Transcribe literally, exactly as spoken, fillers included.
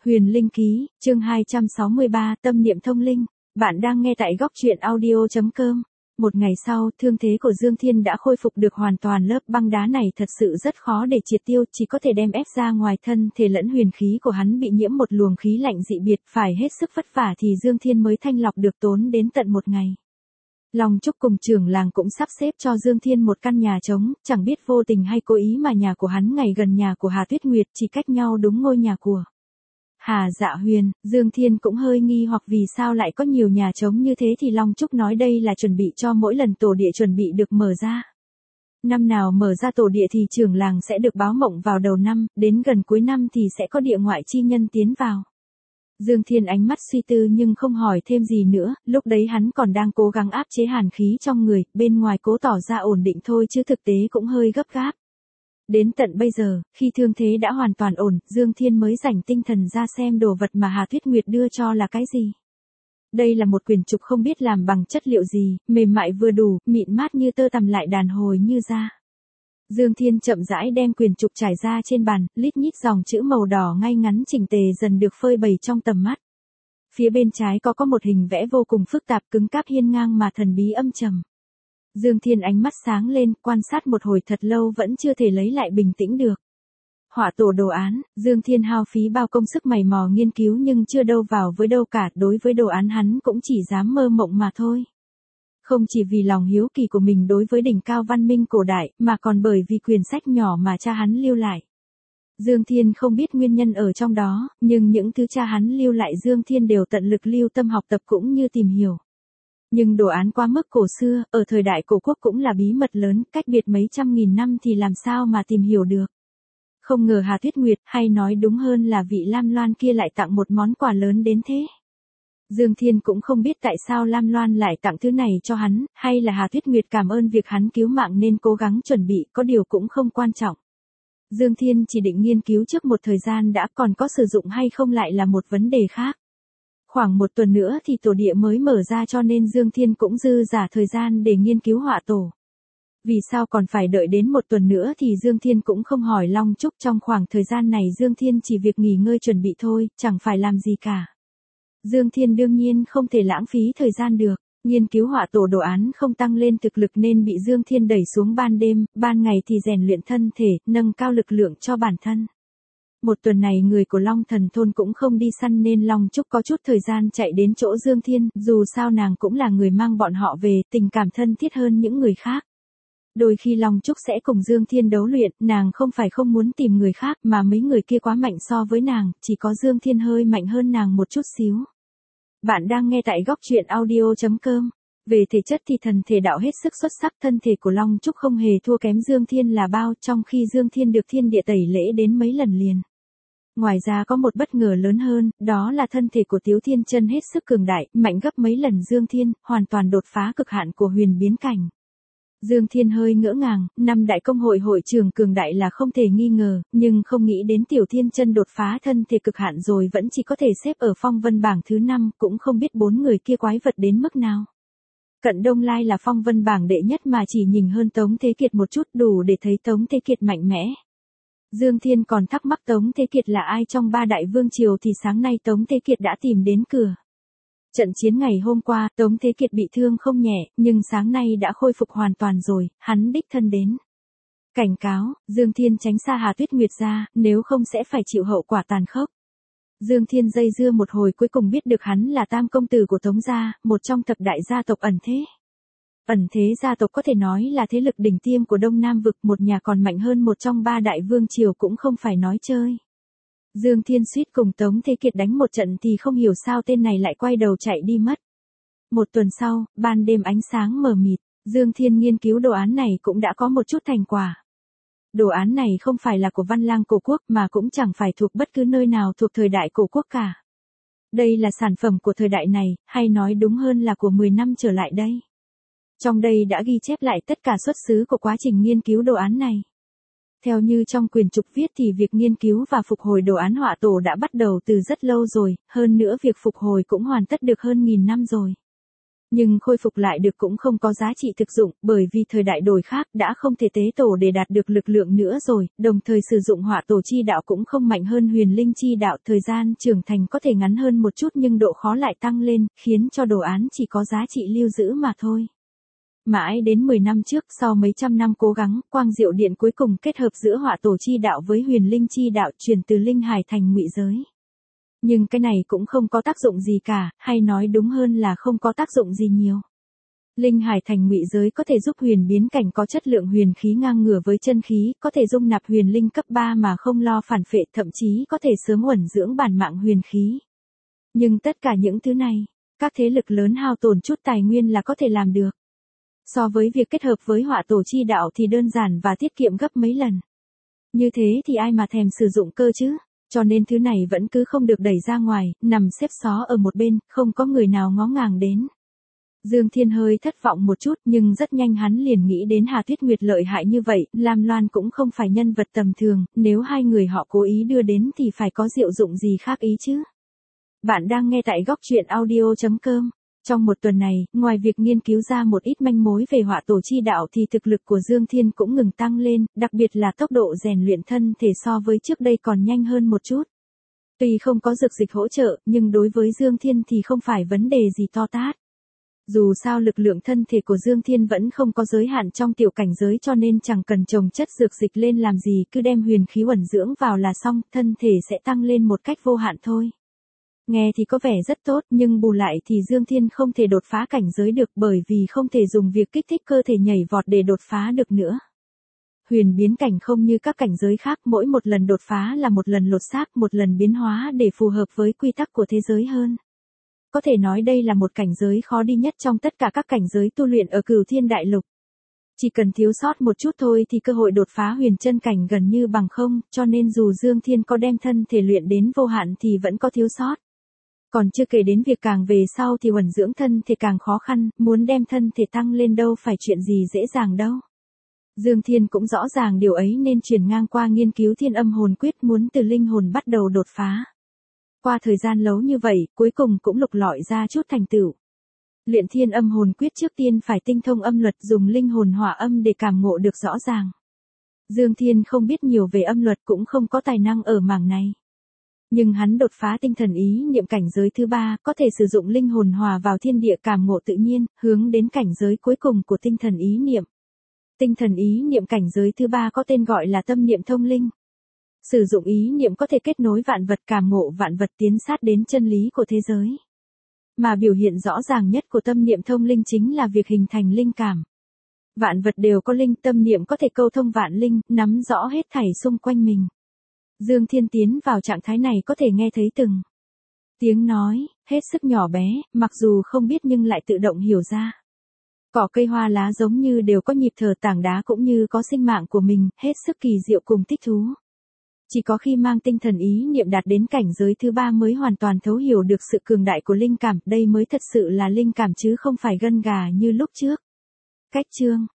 Huyền Linh Ký, chương hai trăm sáu mươi ba, Tâm niệm thông linh. Bạn đang nghe tại góc truyện audio chấm com. Một ngày sau, thương thế của Dương Thiên đã khôi phục được hoàn toàn, lớp băng đá này thật sự rất khó để triệt tiêu, chỉ có thể đem ép ra ngoài. Thân thể lẫn huyền khí của hắn bị nhiễm một luồng khí lạnh dị biệt, phải hết sức vất vả thì Dương Thiên mới thanh lọc được, tốn đến tận một ngày. Long Trúc cùng trưởng làng cũng sắp xếp cho Dương Thiên một căn nhà trống, chẳng biết vô tình hay cố ý mà nhà của hắn ngay gần nhà của Hà Tuyết Nguyệt, chỉ cách nhau đúng ngôi nhà của Hà Dạ Huyền. Dương Thiên cũng hơi nghi hoặc vì sao lại có nhiều nhà trống như thế, thì Long Trúc nói đây là chuẩn bị cho mỗi lần tổ địa chuẩn bị được mở ra. Năm nào mở ra tổ địa thì trưởng làng sẽ được báo mộng vào đầu năm, đến gần cuối năm thì sẽ có địa ngoại chi nhân tiến vào. Dương Thiên ánh mắt suy tư nhưng không hỏi thêm gì nữa, lúc đấy hắn còn đang cố gắng áp chế hàn khí trong người, bên ngoài cố tỏ ra ổn định thôi chứ thực tế cũng hơi gấp gáp. Đến tận bây giờ, khi thương thế đã hoàn toàn ổn, Dương Thiên mới dành tinh thần ra xem đồ vật mà Hà Tuyết Nguyệt đưa cho là cái gì. Đây là một quyển trục không biết làm bằng chất liệu gì, mềm mại vừa đủ, mịn mát như tơ tằm lại đàn hồi như da. Dương Thiên chậm rãi đem quyển trục trải ra trên bàn, lít nhít dòng chữ màu đỏ ngay ngắn chỉnh tề dần được phơi bày trong tầm mắt. Phía bên trái có có một hình vẽ vô cùng phức tạp, cứng cáp, hiên ngang mà thần bí âm trầm. Dương Thiên ánh mắt sáng lên, quan sát một hồi thật lâu vẫn chưa thể lấy lại bình tĩnh được. Họa tổ đồ án, Dương Thiên hao phí bao công sức mày mò nghiên cứu nhưng chưa đâu vào với đâu cả, đối với đồ án hắn cũng chỉ dám mơ mộng mà thôi. Không chỉ vì lòng hiếu kỳ của mình đối với đỉnh cao văn minh cổ đại, mà còn bởi vì quyển sách nhỏ mà cha hắn lưu lại. Dương Thiên không biết nguyên nhân ở trong đó, nhưng những thứ cha hắn lưu lại Dương Thiên đều tận lực lưu tâm học tập cũng như tìm hiểu. Nhưng đồ án quá mức cổ xưa, ở thời đại cổ quốc cũng là bí mật lớn, cách biệt mấy trăm nghìn năm thì làm sao mà tìm hiểu được. Không ngờ Hà Tuyết Nguyệt, hay nói đúng hơn là vị Lam Loan kia lại tặng một món quà lớn đến thế. Dương Thiên cũng không biết tại sao Lam Loan lại tặng thứ này cho hắn, hay là Hà Tuyết Nguyệt cảm ơn việc hắn cứu mạng nên cố gắng chuẩn bị, có điều cũng không quan trọng. Dương Thiên chỉ định nghiên cứu trước một thời gian đã, còn có sử dụng hay không lại là một vấn đề khác. Khoảng một tuần nữa thì tổ địa mới mở ra cho nên Dương Thiên cũng dư dả thời gian để nghiên cứu họa tổ. Vì sao còn phải đợi đến một tuần nữa thì Dương Thiên cũng không hỏi Long Trúc, trong khoảng thời gian này Dương Thiên chỉ việc nghỉ ngơi chuẩn bị thôi, chẳng phải làm gì cả. Dương Thiên đương nhiên không thể lãng phí thời gian được, nghiên cứu họa tổ đồ án không tăng lên thực lực nên bị Dương Thiên đẩy xuống ban đêm, ban ngày thì rèn luyện thân thể, nâng cao lực lượng cho bản thân. Một tuần này người của Long Thần Thôn cũng không đi săn nên Long Trúc có chút thời gian chạy đến chỗ Dương Thiên, dù sao nàng cũng là người mang bọn họ về, tình cảm thân thiết hơn những người khác. Đôi khi Long Trúc sẽ cùng Dương Thiên đấu luyện, nàng không phải không muốn tìm người khác mà mấy người kia quá mạnh so với nàng, chỉ có Dương Thiên hơi mạnh hơn nàng một chút xíu. Bạn đang nghe tại góc truyện audio chấm com. Về thể chất thì thần thể đạo hết sức xuất sắc, thân thể của Long Trúc không hề thua kém Dương Thiên là bao, trong khi Dương Thiên được thiên địa tẩy lễ đến mấy lần liền. Ngoài ra có một bất ngờ lớn hơn, đó là thân thể của Tiếu Thiên Chân hết sức cường đại, mạnh gấp mấy lần Dương Thiên, hoàn toàn đột phá cực hạn của huyền biến cảnh. Dương Thiên hơi ngỡ ngàng, năm đại công hội hội trưởng cường đại là không thể nghi ngờ, nhưng không nghĩ đến Tiểu Thiên Chân đột phá thân thể cực hạn rồi vẫn chỉ có thể xếp ở phong vân bảng thứ năm, cũng không biết bốn người kia quái vật đến mức nào. Cận Đông Lai là phong vân bảng đệ nhất mà chỉ nhìn hơn Tống Thế Kiệt một chút, đủ để thấy Tống Thế Kiệt mạnh mẽ. Dương Thiên còn thắc mắc Tống Thế Kiệt là ai trong ba đại vương triều thì sáng nay Tống Thế Kiệt đã tìm đến cửa. Trận chiến ngày hôm qua, Tống Thế Kiệt bị thương không nhẹ, nhưng sáng nay đã khôi phục hoàn toàn rồi, hắn đích thân đến. Cảnh cáo, Dương Thiên tránh xa Hà Tuyết Nguyệt ra, nếu không sẽ phải chịu hậu quả tàn khốc. Dương Thiên dây dưa một hồi cuối cùng biết được hắn là tam công tử của Tống gia, một trong thập đại gia tộc ẩn thế. Ẩn thế gia tộc có thể nói là thế lực đỉnh tiêm của Đông Nam vực, một nhà còn mạnh hơn một trong ba đại vương triều cũng không phải nói chơi. Dương Thiên suýt cùng Tống Thế Kiệt đánh một trận thì không hiểu sao tên này lại quay đầu chạy đi mất. Một tuần sau, ban đêm ánh sáng mờ mịt, Dương Thiên nghiên cứu đồ án này cũng đã có một chút thành quả. Đồ án này không phải là của Văn Lang cổ quốc mà cũng chẳng phải thuộc bất cứ nơi nào thuộc thời đại cổ quốc cả. Đây là sản phẩm của thời đại này, hay nói đúng hơn là của mười năm trở lại đây. Trong đây đã ghi chép lại tất cả xuất xứ của quá trình nghiên cứu đồ án này. Theo như trong quyển trục viết thì việc nghiên cứu và phục hồi đồ án họa tổ đã bắt đầu từ rất lâu rồi, hơn nữa việc phục hồi cũng hoàn tất được hơn nghìn năm rồi. Nhưng khôi phục lại được cũng không có giá trị thực dụng, bởi vì thời đại đổi khác đã không thể tế tổ để đạt được lực lượng nữa rồi, đồng thời sử dụng hỏa tổ chi đạo cũng không mạnh hơn huyền linh chi đạo, thời gian trưởng thành có thể ngắn hơn một chút nhưng độ khó lại tăng lên, khiến cho đồ án chỉ có giá trị lưu giữ mà thôi. Mãi đến mười năm trước, sau mấy trăm năm cố gắng, Quang Diệu Điện cuối cùng kết hợp giữa hỏa tổ chi đạo với huyền linh chi đạo, chuyển từ linh hải thành ngụy giới. Nhưng cái này cũng không có tác dụng gì cả, hay nói đúng hơn là không có tác dụng gì nhiều. Linh hải thành ngụy giới có thể giúp huyền biến cảnh có chất lượng huyền khí ngang ngửa với chân khí, có thể dung nạp huyền linh cấp ba mà không lo phản phệ, thậm chí có thể sớm uẩn dưỡng bản mạng huyền khí. Nhưng tất cả những thứ này, các thế lực lớn hao tổn chút tài nguyên là có thể làm được. So với việc kết hợp với hỏa tổ chi đạo thì đơn giản và tiết kiệm gấp mấy lần. Như thế thì ai mà thèm sử dụng cơ chứ? Cho nên thứ này vẫn cứ không được đẩy ra ngoài, nằm xếp xó ở một bên, không có người nào ngó ngàng đến. Dương Thiên hơi thất vọng một chút nhưng rất nhanh hắn liền nghĩ đến Hà Tuyết Nguyệt lợi hại như vậy, Lam Loan cũng không phải nhân vật tầm thường, nếu hai người họ cố ý đưa đến thì phải có diệu dụng gì khác ý chứ. Bạn đang nghe tại góc truyện audio chấm com. Trong một tuần này, ngoài việc nghiên cứu ra một ít manh mối về hỏa tổ chi đạo thì thực lực của Dương Thiên cũng ngừng tăng lên, đặc biệt là tốc độ rèn luyện thân thể so với trước đây còn nhanh hơn một chút. Tuy không có dược dịch hỗ trợ, nhưng đối với Dương Thiên thì không phải vấn đề gì to tát. Dù sao lực lượng thân thể của Dương Thiên vẫn không có giới hạn trong tiểu cảnh giới cho nên chẳng cần trồng chất dược dịch lên làm gì, cứ đem huyền khí uẩn dưỡng vào là xong, thân thể sẽ tăng lên một cách vô hạn thôi. Nghe thì có vẻ rất tốt nhưng bù lại thì Dương Thiên không thể đột phá cảnh giới được bởi vì không thể dùng việc kích thích cơ thể nhảy vọt để đột phá được nữa. Huyền biến cảnh không như các cảnh giới khác, mỗi một lần đột phá là một lần lột xác, một lần biến hóa để phù hợp với quy tắc của thế giới hơn. Có thể nói đây là một cảnh giới khó đi nhất trong tất cả các cảnh giới tu luyện ở Cửu Thiên Đại Lục. Chỉ cần thiếu sót một chút thôi thì cơ hội đột phá huyền chân cảnh gần như bằng không, cho nên dù Dương Thiên có đem thân thể luyện đến vô hạn thì vẫn có thiếu sót. Còn chưa kể đến việc càng về sau thì uẩn dưỡng thân thể càng khó khăn, muốn đem thân thể tăng lên đâu phải chuyện gì dễ dàng đâu. Dương Thiên cũng rõ ràng điều ấy nên chuyển ngang qua nghiên cứu Thiên Âm Hồn Quyết, muốn từ linh hồn bắt đầu đột phá. Qua thời gian lâu như vậy, cuối cùng cũng lục lọi ra chút thành tựu. Luyện Thiên Âm Hồn Quyết trước tiên phải tinh thông âm luật, dùng linh hồn hỏa âm để cảm ngộ được rõ ràng. Dương Thiên không biết nhiều về âm luật cũng không có tài năng ở mảng này. Nhưng hắn đột phá tinh thần ý niệm cảnh giới thứ ba, có thể sử dụng linh hồn hòa vào thiên địa cảm ngộ tự nhiên, hướng đến cảnh giới cuối cùng của tinh thần ý niệm. Tinh thần ý niệm cảnh giới thứ ba có tên gọi là tâm niệm thông linh. Sử dụng ý niệm có thể kết nối vạn vật, cảm ngộ vạn vật, tiến sát đến chân lý của thế giới. Mà biểu hiện rõ ràng nhất của tâm niệm thông linh chính là việc hình thành linh cảm. Vạn vật đều có linh, tâm niệm có thể câu thông vạn linh, nắm rõ hết thảy xung quanh mình. Dương Thiên tiến vào trạng thái này có thể nghe thấy từng tiếng nói, hết sức nhỏ bé, mặc dù không biết nhưng lại tự động hiểu ra. Cỏ cây hoa lá giống như đều có nhịp thở, tảng đá cũng như có sinh mạng của mình, hết sức kỳ diệu cùng thích thú. Chỉ có khi mang tinh thần ý niệm đạt đến cảnh giới thứ ba mới hoàn toàn thấu hiểu được sự cường đại của linh cảm, đây mới thật sự là linh cảm chứ không phải gân gà như lúc trước. Cách chương